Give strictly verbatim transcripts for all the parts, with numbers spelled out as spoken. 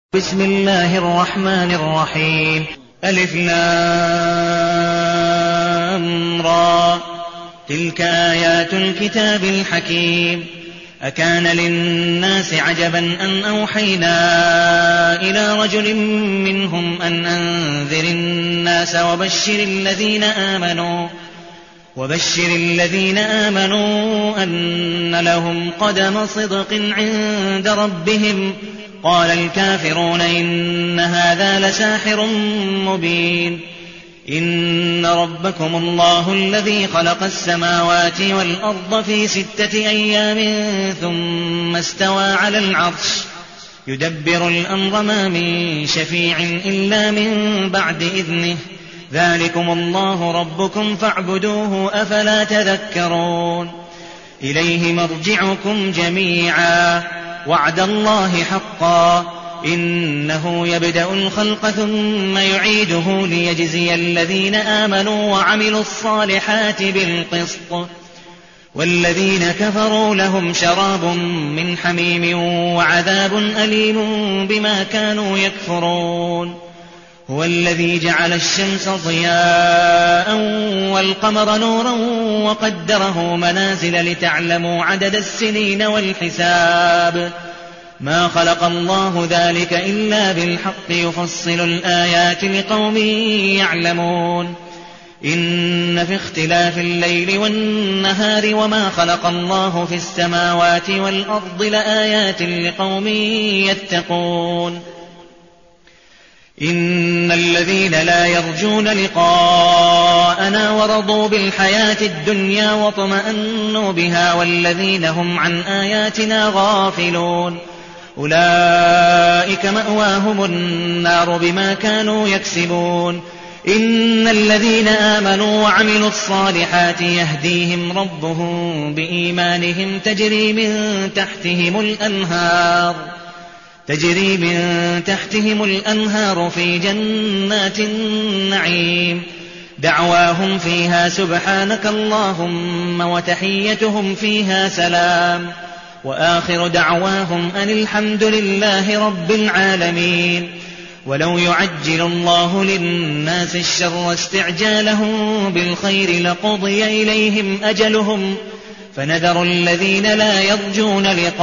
بسم الله الرحمن الرحيم. ألف لام را تلك آيات الكتاب الحكيم. أكان للناس عجبا أن أوحينا إلى رجل منهم أن أنذر الناس وبشر الذين آمنوا وبشر الذين آمنوا أن لهم قدم صدق عند ربهم. قال الكافرون إن هذا لساحر مبين. إن ربكم الله الذي خلق السماوات والأرض في ستة أيام ثم استوى على العرش يدبر الأمر ما من شفيع إلا من بعد إذنه. ذلكم الله ربكم فاعبدوه أفلا تذكرون. إليه مرجعكم جميعا وعد الله حقا إنه يبدأ الخلق ثم يعيده ليجزي الذين آمنوا وعملوا الصالحات بالقسط والذين كفروا لهم شراب من حميم وعذاب أليم بما كانوا يكفرون. هو الذي جعل الشمس ضياء والقمر نورا وقدره منازل لتعلموا عدد السنين والحساب. ما خلق الله ذلك إلا بالحق يفصل الآيات لقوم يعلمون. إن في اختلاف الليل والنهار وما خلق الله في السماوات والأرض لآيات لقوم يتقون. إن الذين لا يرجون لقاءنا ورضوا بالحياة الدنيا واطمأنوا بها والذين هم عن آياتنا غافلون أولئك مأواهم النار بما كانوا يكسبون. إن الذين آمنوا وعملوا الصالحات يهديهم ربهم بإيمانهم تجري من تحتهم الأنهار تجري من تحتهم الأنهار في جنات النعيم. دعواهم فيها سبحانك اللهم وتحيتهم فيها سلام وآخر دعواهم أن الحمد لله رب العالمين. ولو يعجل الله للناس الشر استعجالهم بالخير لقضي إليهم أجلهم فنذر الذين لا يرجون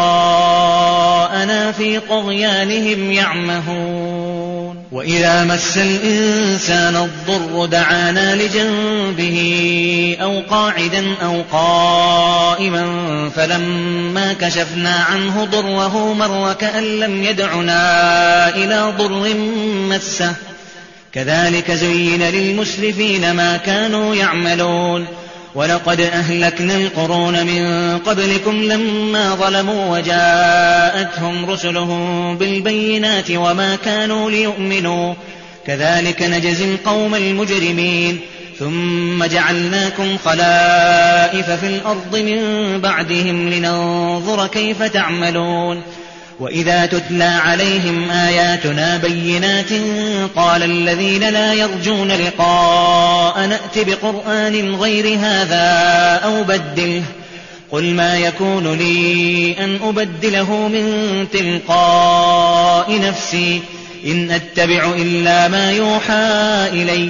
لقاءنا في طغيانهم يعمهون. وإذا مس الإنسان الضر دعانا لجنبه أو قاعدا أو قائما فلما كشفنا عنه ضره مر كأن لم يدعنا إلى ضر مسه. كذلك زين للمسرفين ما كانوا يعملون. ولقد أهلكنا القرون من قبلكم لما ظلموا وجاءتهم رسلهم بالبينات وما كانوا ليؤمنوا كذلك نجزي القوم المجرمين. ثم جعلناكم خلائف في الأرض من بعدهم لننظر كيف تعملون. وإذا تتلى عليهم آياتنا بينات قال الذين لا يرجون لقاء نأت بقرآن غير هذا أو بدله قل ما يكون لي أن أبدله من تلقاء نفسي إن أتبع إلا ما يوحى إلي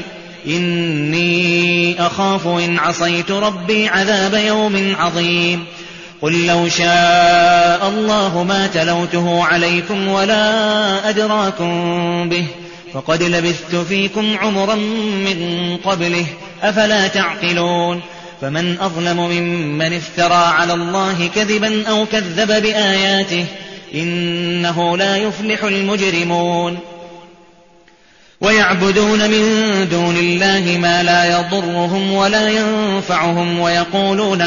إني أخاف إن عصيت ربي عذاب يوم عظيم. قل لو شاء الله ما تلوته عليكم ولا أدراكم به فقد لبثت فيكم عمرا من قبله أفلا تعقلون. فمن أظلم ممن افترى على الله كذبا أو كذب بآياته إنه لا يفلح المجرمون. ويعبدون من دون الله ما لا يضرهم ولا ينفعهم ويقولون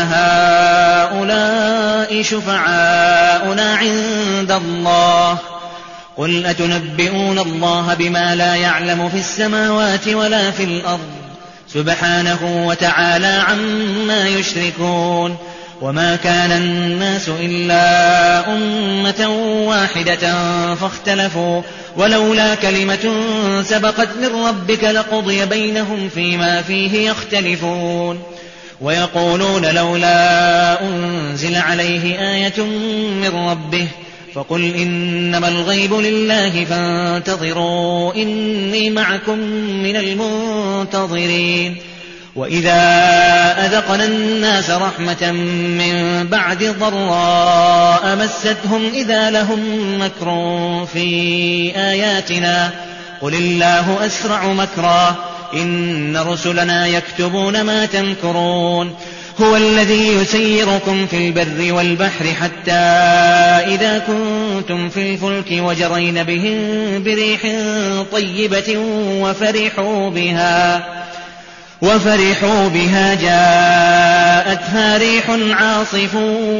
هؤلاء شفعاؤنا عند الله قل أتنبئون الله بما لا يعلم في السماوات ولا في الأرض سبحانه وتعالى عما يشركون. وما كان الناس إلا أمة واحدة فاختلفوا ولولا كلمة سبقت من ربك لقضي بينهم فيما فيه يختلفون. ويقولون لولا أنزل عليه آية من ربه فقل إنما الغيب لله فانتظروا إني معكم من المنتظرين. وإذا أذقنا الناس رحمة من بعد ضراء مستهم إذا لهم مكر في آياتنا قل الله أسرع مكرا إن رسلنا يكتبون ما تمكرون. هو الذي يسيركم في البر والبحر حتى إذا كنتم في الفلك وجرين بهم بريح طيبة وفرحوا بها وفرحوا بها جاءتها ريح عاصف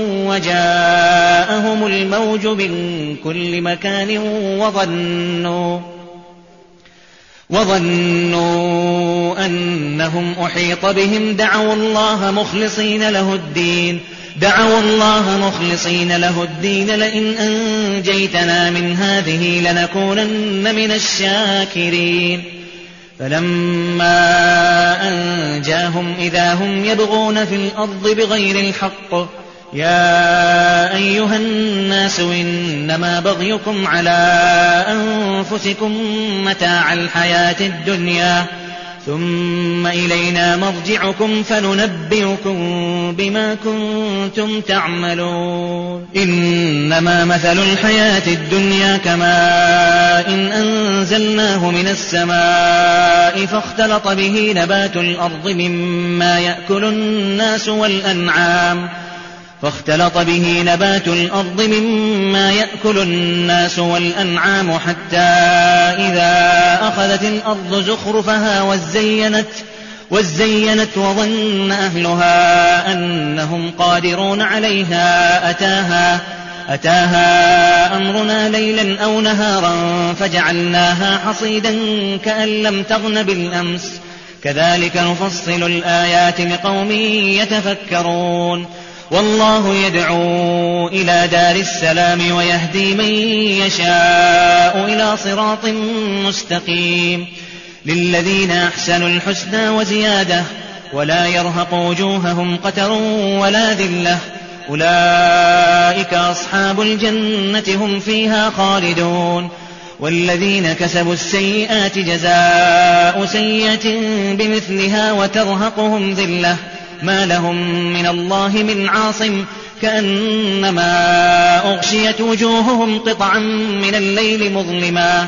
وجاءهم الموج من كل مكان وظنوا وظنوا أنهم أحيط بهم دعوا الله مخلصين له الدين دعوا الله مخلصين له الدين لئن أنجيتنا من هذه لنكونن من الشاكرين. فلما أنجاهم إذا هم يبغون في الأرض بغير الحق يا أيها الناس إنما بغيكم على أنفسكم متاع الحياة الدنيا ثم إلينا مرجعكم فننبئكم بما كنتم تعملون. إنما مثل الحياة الدنيا كماء إن أنزلناه من السماء فاختلط به نبات الأرض مما يأكل الناس والأنعام فاختلط به نبات الأرض مما يأكل الناس والأنعام حتى إذا أخذت الأرض زخرفها وزينت, وزينت وظن أهلها أنهم قادرون عليها أتاها, أتاها أمرنا ليلا أو نهارا فجعلناها حصيدا كأن لم تغن بالأمس كذلك نفصل الآيات لقوم يتفكرون. والله يدعو إلى دار السلام ويهدي من يشاء إلى صراط مستقيم. للذين أحسنوا الحسنى وزيادة ولا يرهق وجوههم قتر ولا ذلة أولئك أصحاب الجنة هم فيها خالدون. والذين كسبوا السيئات جزاء سيئة بمثلها وترهقهم ذلة ما لهم من الله من عاصم كأنما أغشيت وجوههم قطعا من الليل مظلما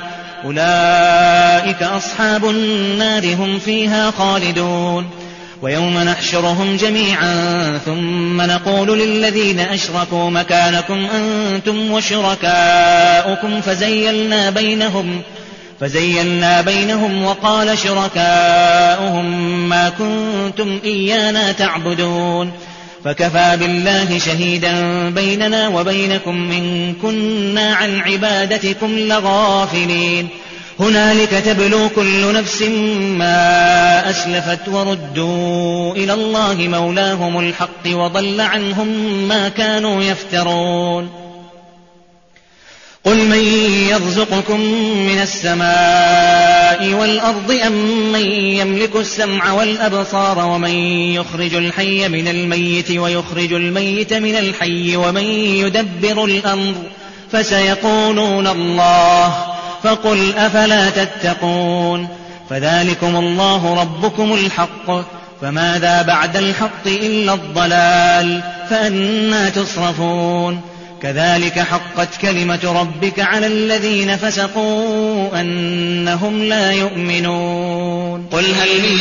أولئك أصحاب النار هم فيها خالدون. ويوم نحشرهم جميعا ثم نقول للذين أشركوا مكانكم أنتم وشركاؤكم فزيلنا بينهم فزيلنا بينهم وقال شركاؤهم ما كنتم إيانا تعبدون فكفى بالله شهيدا بيننا وبينكم إن كنا عن عبادتكم لغافلين. هنالك تبلو كل نفس ما أسلفت وردوا إلى الله مولاهم الحق وضل عنهم ما كانوا يفترون. قل من يرزقكم من السماء والأرض أم من يملك السمع والأبصار ومن يخرج الحي من الميت ويخرج الميت من الحي ومن يدبر الأمر فسيقولون الله فقل أفلا تتقون. فذلكم الله ربكم الحق فماذا بعد الحق إلا الضلال فأنى تصرفون. كذلك حقت كلمة ربك على الذين فسقوا أنهم لا يؤمنون. قل هل من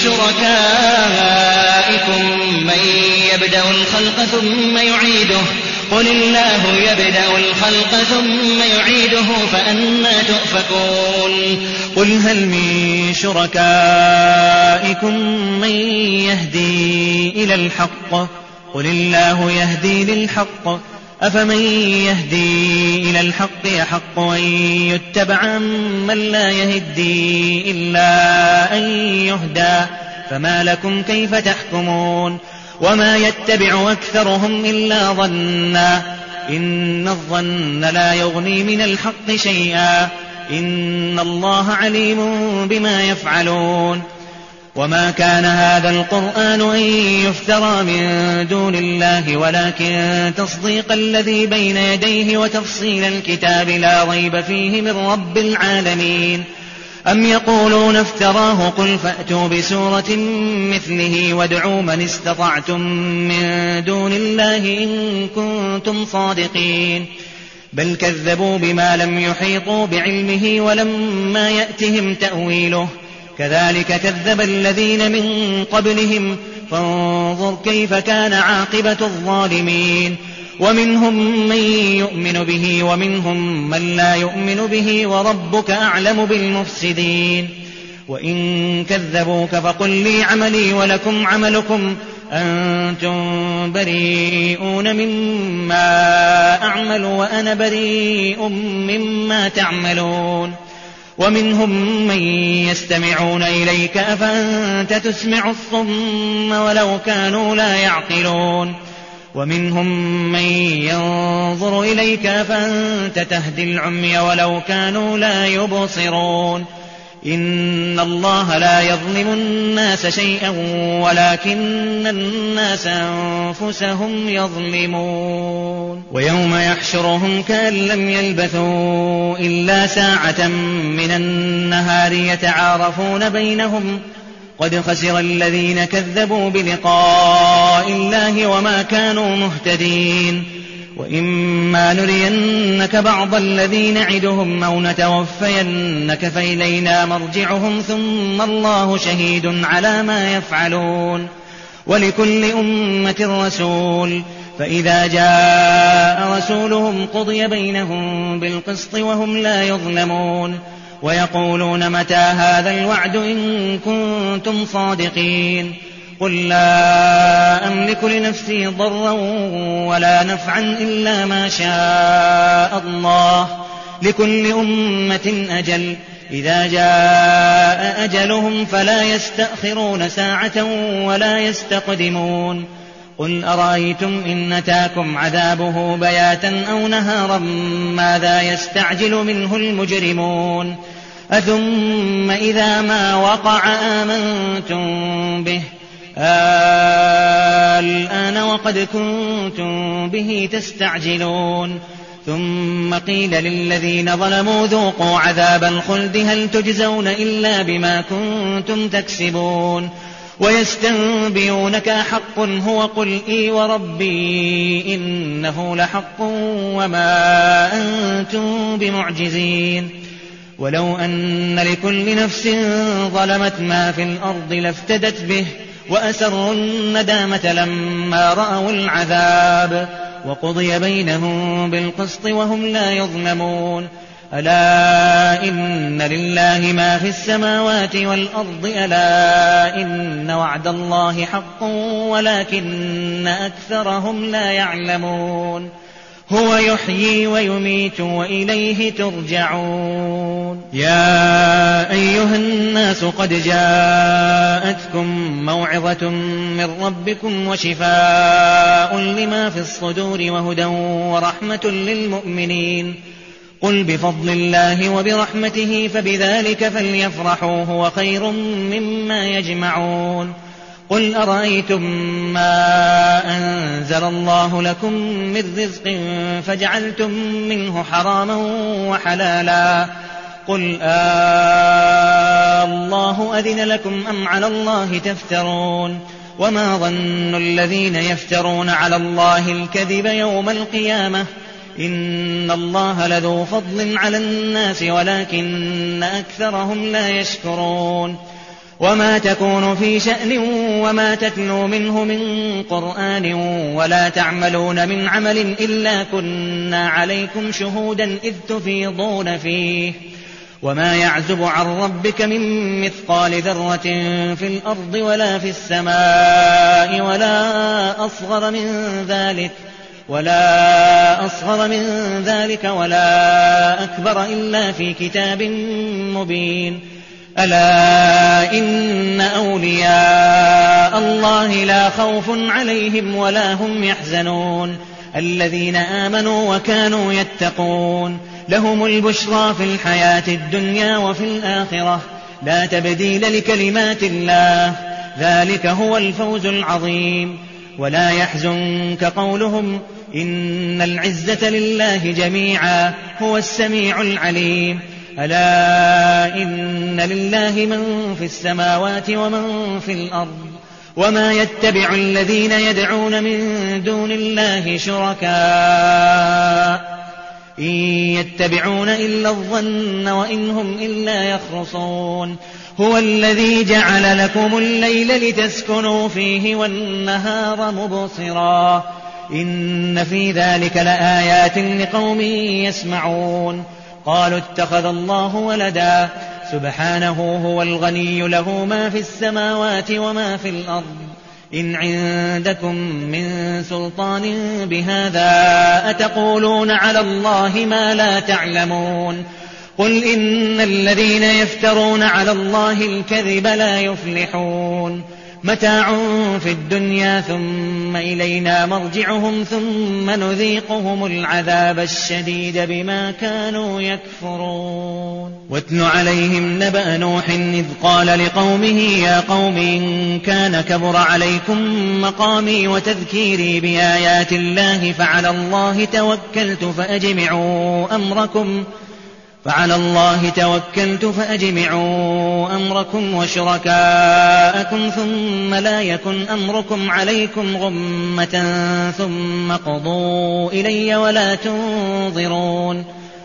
شركائكم من يبدأ الخلق ثم يعيده قل الله يبدأ الخلق ثم يعيده فأنى تؤفكون. قل هل من شركائكم من يهدي إلى الحق قل الله يهدي للحق أفمن يهدي إلى الحق يحق أن يتبع من لا يهدي إلا أن يهدى فما لكم كيف تحكمون. وما يتبع أكثرهم إلا ظنا إن الظن لا يغني من الحق شيئا إن الله عليم بما يفعلون. وما كان هذا القرآن أن يفترى من دون الله ولكن تصديق الذي بين يديه وتفصيل الكتاب لا ريب فيه من رب العالمين. أم يقولون افتراه قل فأتوا بسورة مثله وادعوا من استطعتم من دون الله إن كنتم صادقين. بل كذبوا بما لم يحيطوا بعلمه ولما يأتهم تأويله كذلك كذب الذين من قبلهم فانظر كيف كان عاقبة الظالمين. ومنهم من يؤمن به ومنهم من لا يؤمن به وربك أعلم بالمفسدين. وإن كذبوك فقل لي عملي ولكم عملكم أنتم بريئون مما أعمل وأنا بريء مما تعملون. ومنهم من يستمعون إليك أفأنت تسمع الصم ولو كانوا لا يعقلون. ومنهم من ينظر إليك أفأنت تهدي العمي ولو كانوا لا يبصرون. إن الله لا يظلم الناس شيئا ولكن الناس أنفسهم يظلمون. ويوم يحشرهم كأن لم يلبثوا إلا ساعة من النهار يتعارفون بينهم قد خسر الذين كذبوا بلقاء الله وما كانوا مهتدين. وإما نرينك بعض الذي نعدهم أو نتوفينك فإلينا مرجعهم ثم الله شهيد على ما يفعلون. ولكل أمة رسول فإذا جاء رسولهم قضي بينهم بالقسط وهم لا يظلمون. ويقولون متى هذا الوعد إن كنتم صادقين. قل لا أملك لنفسي ضرا ولا نفعا إلا ما شاء الله لكل أمة أجل إذا جاء أجلهم فلا يستأخرون ساعة ولا يستقدمون. قل أرأيتم إن أتاكم عذابه بياتا أو نهارا ماذا يستعجل منه المجرمون. أثم إذا ما وقع آمنتم به الآن وقد كنتم به تستعجلون. ثم قيل للذين ظلموا ذوقوا عذاب الخلد هل تجزون إلا بما كنتم تكسبون. ويستنبئونك أحق هو قل إي وربي إنه لحق وما أنتم بمعجزين. ولو أن لكل نفس ظلمت ما في الأرض لافتدت به وأسروا الندامة لما رأوا العذاب وقضي بينهم بالقسط وهم لا يظلمون. ألا إن لله ما في السماوات والأرض ألا إن وعد الله حق ولكن أكثرهم لا يعلمون. هو يحيي ويميت وإليه ترجعون. يا أيها الناس قد جاءتكم موعظة من ربكم وشفاء لما في الصدور وهدى ورحمة للمؤمنين. قل بفضل الله وبرحمته فبذلك فليفرحوا هو خير مما يجمعون. قل أرأيتم ما أنزل الله لكم من رزق فجعلتم منه حراما وحلالا قل آه الله أذن لكم أم على الله تفترون. وما ظن الذين يفترون على الله الكذب يوم القيامة إن الله لذو فضل على الناس ولكن أكثرهم لا يشكرون. وما تكون في شأن وما تتلو منه من قرآن ولا تعملون من عمل إلا كنا عليكم شهودا إذ تفيضون فيه. وما يعزب عن ربك من مثقال ذرة في الأرض ولا في السماء ولا أصغر من ذلك ولا أصغر من ذلك ولا أكبر إلا في كتاب مبين. ألا إن أولياء الله لا خوف عليهم ولا هم يحزنون الذين آمنوا وكانوا يتقون لهم البشرى في الحياة الدنيا وفي الآخرة لا تبديل لكلمات الله ذلك هو الفوز العظيم. ولا يحزنك قولهم إن العزة لله جميعا هو السميع العليم. ألا إن لله من في السماوات ومن في الأرض وما يتبع الذين يدعون من دون الله شركاء إن يتبعون إلا الظن وإن هم إلا يخرصون. هو الذي جعل لكم الليل لتسكنوا فيه والنهار مبصرا إن في ذلك لآيات لقوم يسمعون. قالوا اتخذ الله ولدا سبحانه هو الغني له ما في السماوات وما في الأرض إن عندكم من سلطان بهذا أتقولون على الله ما لا تعلمون. قل إن الذين يفترون على الله الكذب لا يفلحون. متاع في الدنيا ثم إلينا مرجعهم ثم نذيقهم العذاب الشديد بما كانوا يكفرون. واتل عليهم نبأ نوح إذ قال لقومه يا قوم إن كان كبر عليكم مقامي وتذكيري بآيات الله فعلى الله توكلت فأجمعوا أمركم فعلى الله توكلت فأجمعوا أمركم وشركاءكم ثم لا يكن أمركم عليكم غمة ثم قضوا إلي ولا تنظرون.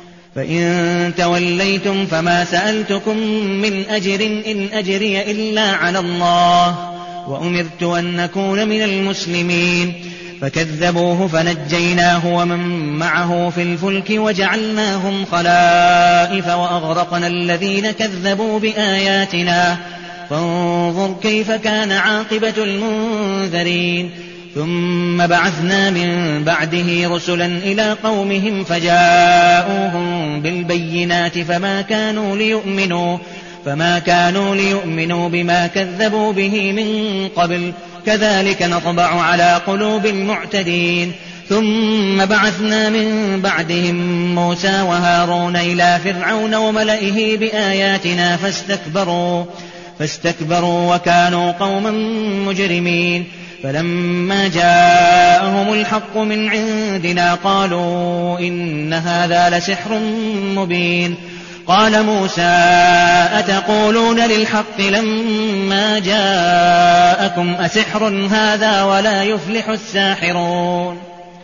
فإن توليتم فما سألتكم من أجر إن أجري إلا على الله وأمرت أن أكون من المسلمين. فكذبوه فنجيناه ومن معه في الفلك وجعلناهم خلائف وأغرقنا الذين كذبوا بآياتنا فانظر كيف كان عاقبة المنذرين. ثم بعثنا من بعده رسلا إلى قومهم فجاءوهم بالبينات فما كانوا ليؤمنوا فما كانوا ليؤمنوا بما كذبوا به من قبل كذلك نطبع على قلوب المعتدين. ثم بعثنا من بعدهم موسى وهارون إلى فرعون وملئه بآياتنا فاستكبروا فاستكبروا وكانوا قوما مجرمين. فلما جاءهم الحق من عندنا قالوا إن هذا لسحر مبين. قال موسى أتقولون للحق لما جاءكم أسحر هذا ولا يفلح الساحرون.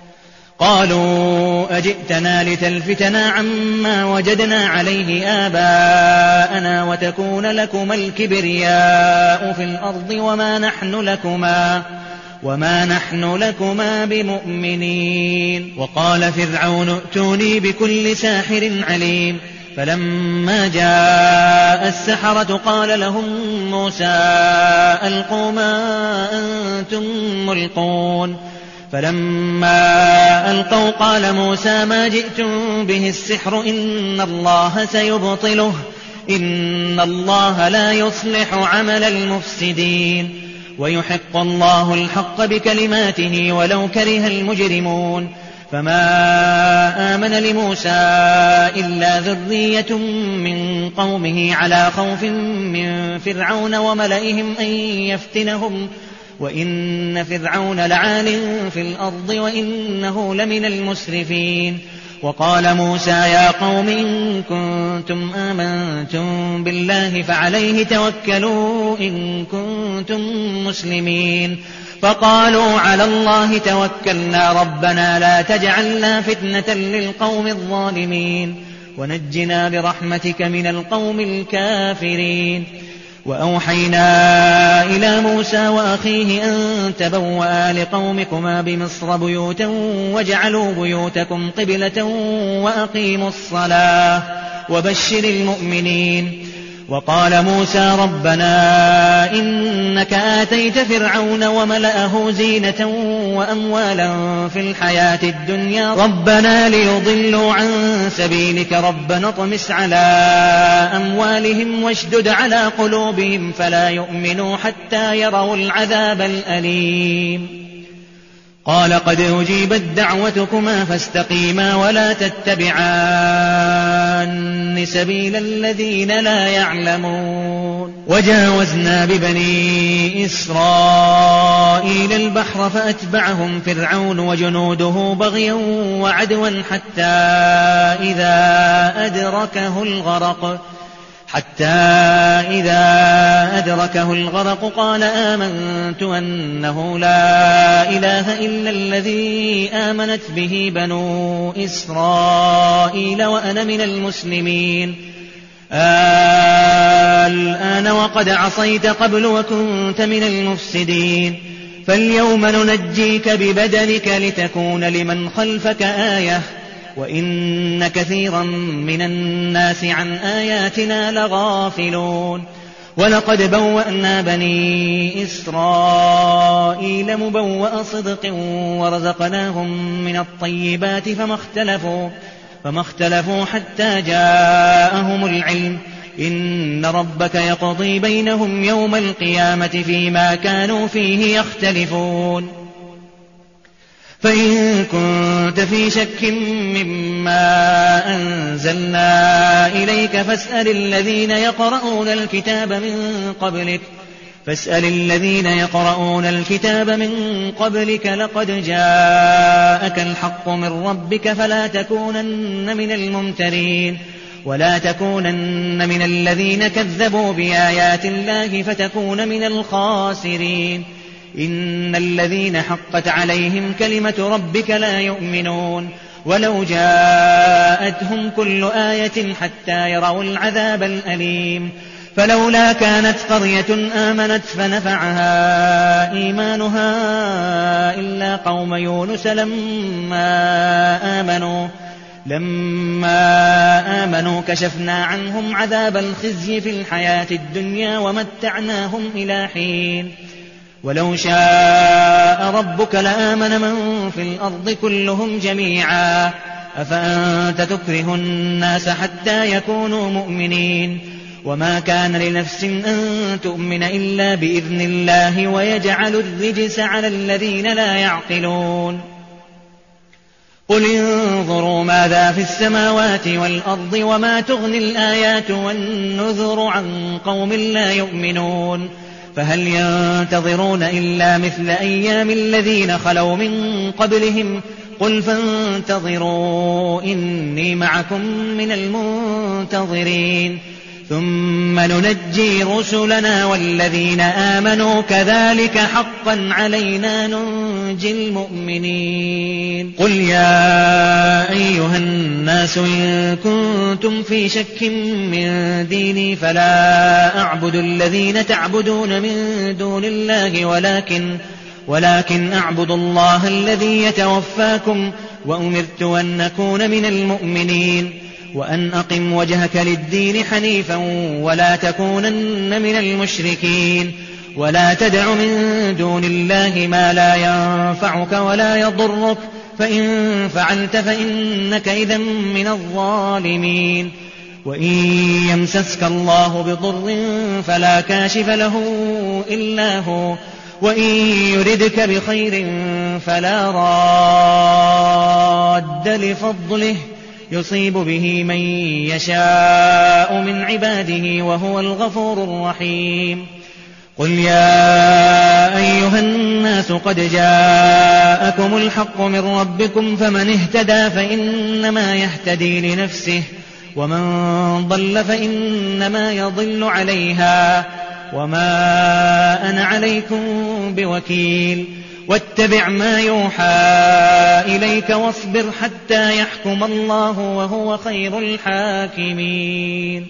قالوا أجئتنا لتلفتنا عما وجدنا عليه آباءنا وتكون لكما الكبرياء في الأرض وما نحن لكما وما نحن لكما بمؤمنين. وقال فرعون ائتوني بكل ساحر عليم. فلما جاء السحرة قال لهم موسى ألقوا ما أنتم ملقون. فلما ألقوا قال موسى ما جئتم به السحر إن الله سيبطله إن الله لا يصلح عمل المفسدين ويحق الله الحق بكلماته ولو كره المجرمون. فما آمن لموسى إلا ذرية من قومه على خوف من فرعون وملئهم أن يفتنهم وإن فرعون لعال في الأرض وإنه لمن المسرفين. وقال موسى يا قوم إن كنتم آمنتم بالله فعليه توكلوا إن كنتم مسلمين. فقالوا على الله توكلنا ربنا لا تجعلنا فتنة للقوم الظالمين ونجنا برحمتك من القوم الكافرين. وأوحينا إلى موسى وأخيه أن تبوأ لقومكما بمصر بيوتا واجعلوا بيوتكم قبلة وأقيموا الصلاة وبشر المؤمنين. وقال موسى ربنا إنك آتيت فرعون وملأه زينة وأموالا في الحياة الدنيا ربنا ليضلوا عن سبيلك ربنا اطمس على أموالهم واشدد على قلوبهم فلا يؤمنوا حتى يروا العذاب الأليم. قال قد أجيبت دعوتكما فاستقيما ولا تتبعان سبيل الذين لا يعلمون. وجاوزنا ببني إسرائيل البحر فأتبعهم فرعون وجنوده بغيا وعدوا حتى إذا أدركه الغرق حتى إذا أدركه الغرق قال آمنت أنه لا إله إلا الذي آمنت به بنو إسرائيل وأنا من المسلمين. الآن وقد عصيت قبل وكنت من المفسدين فاليوم ننجيك ببدنك لتكون لمن خلفك آية وإن كثيرا من الناس عن آياتنا لغافلون. ولقد بوأنا بني إسرائيل مبوأ صدق ورزقناهم من الطيبات فما اختلفوا فما اختلفوا حتى جاءهم العلم إن ربك يقضي بينهم يوم القيامة فيما كانوا فيه يختلفون. فإن كنت في شك مما أنزلنا إليك فاسأل الذين يقرؤون الكتاب من قبلك فاسأل الذين يقرؤون الكتاب من قبلك لقد جاءك الحق من ربك فلا تكونن من الممترين ولا تكونن من الذين كذبوا بآيات الله فتكون من الخاسرين. إن الذين حقت عليهم كلمة ربك لا يؤمنون ولو جاءتهم كل آية حتى يروا العذاب الأليم. فلولا كانت قرية آمنت فنفعها إيمانها إلا قوم يونس لما آمنوا لما آمنوا كشفنا عنهم عذاب الخزي في الحياة الدنيا ومتعناهم إلى حين. ولو شاء ربك لآمن من في الأرض كلهم جميعا أفأنت تكره الناس حتى يكونوا مؤمنين وما كان لنفس أن تؤمن إلا بإذن الله ويجعل الرجس على الذين لا يعقلون. قل انظروا ماذا في السماوات والأرض وما تغني الآيات والنذر عن قوم لا يؤمنون فهل ينتظرون إلا مثل أيام الذين خلوا من قبلهم قل فانتظروا إني معكم من المنتظرين ثم ننجي رسلنا والذين آمنوا كذلك حقا علينا ننجي المؤمنين. قل يا أيها الناس إن كنتم في شك من ديني فلا أعبد الذين تعبدون من دون الله ولكن ولكن أعبد الله الذي يتوفاكم وأمرت أن أكون من المؤمنين وأن أقم وجهك للدين حنيفا ولا تكونن من المشركين ولا تدع من دون الله ما لا ينفعك ولا يضرك فإن فعلت فإنك إذا من الظالمين. وإن يمسسك الله بضر فلا كاشف له إلا هو وإن يردك بخير فلا راد لفضله يصيب به من يشاء من عباده وهو الغفور الرحيم. قل يا أيها الناس قد جاءكم الحق من ربكم فمن اهتدى فإنما يهتدي لنفسه ومن ضل فإنما يضل عليها وما أنا عليكم بوكيل. واتبع ما يوحى إليك واصبر حتى يحكم الله وهو خير الحاكمين.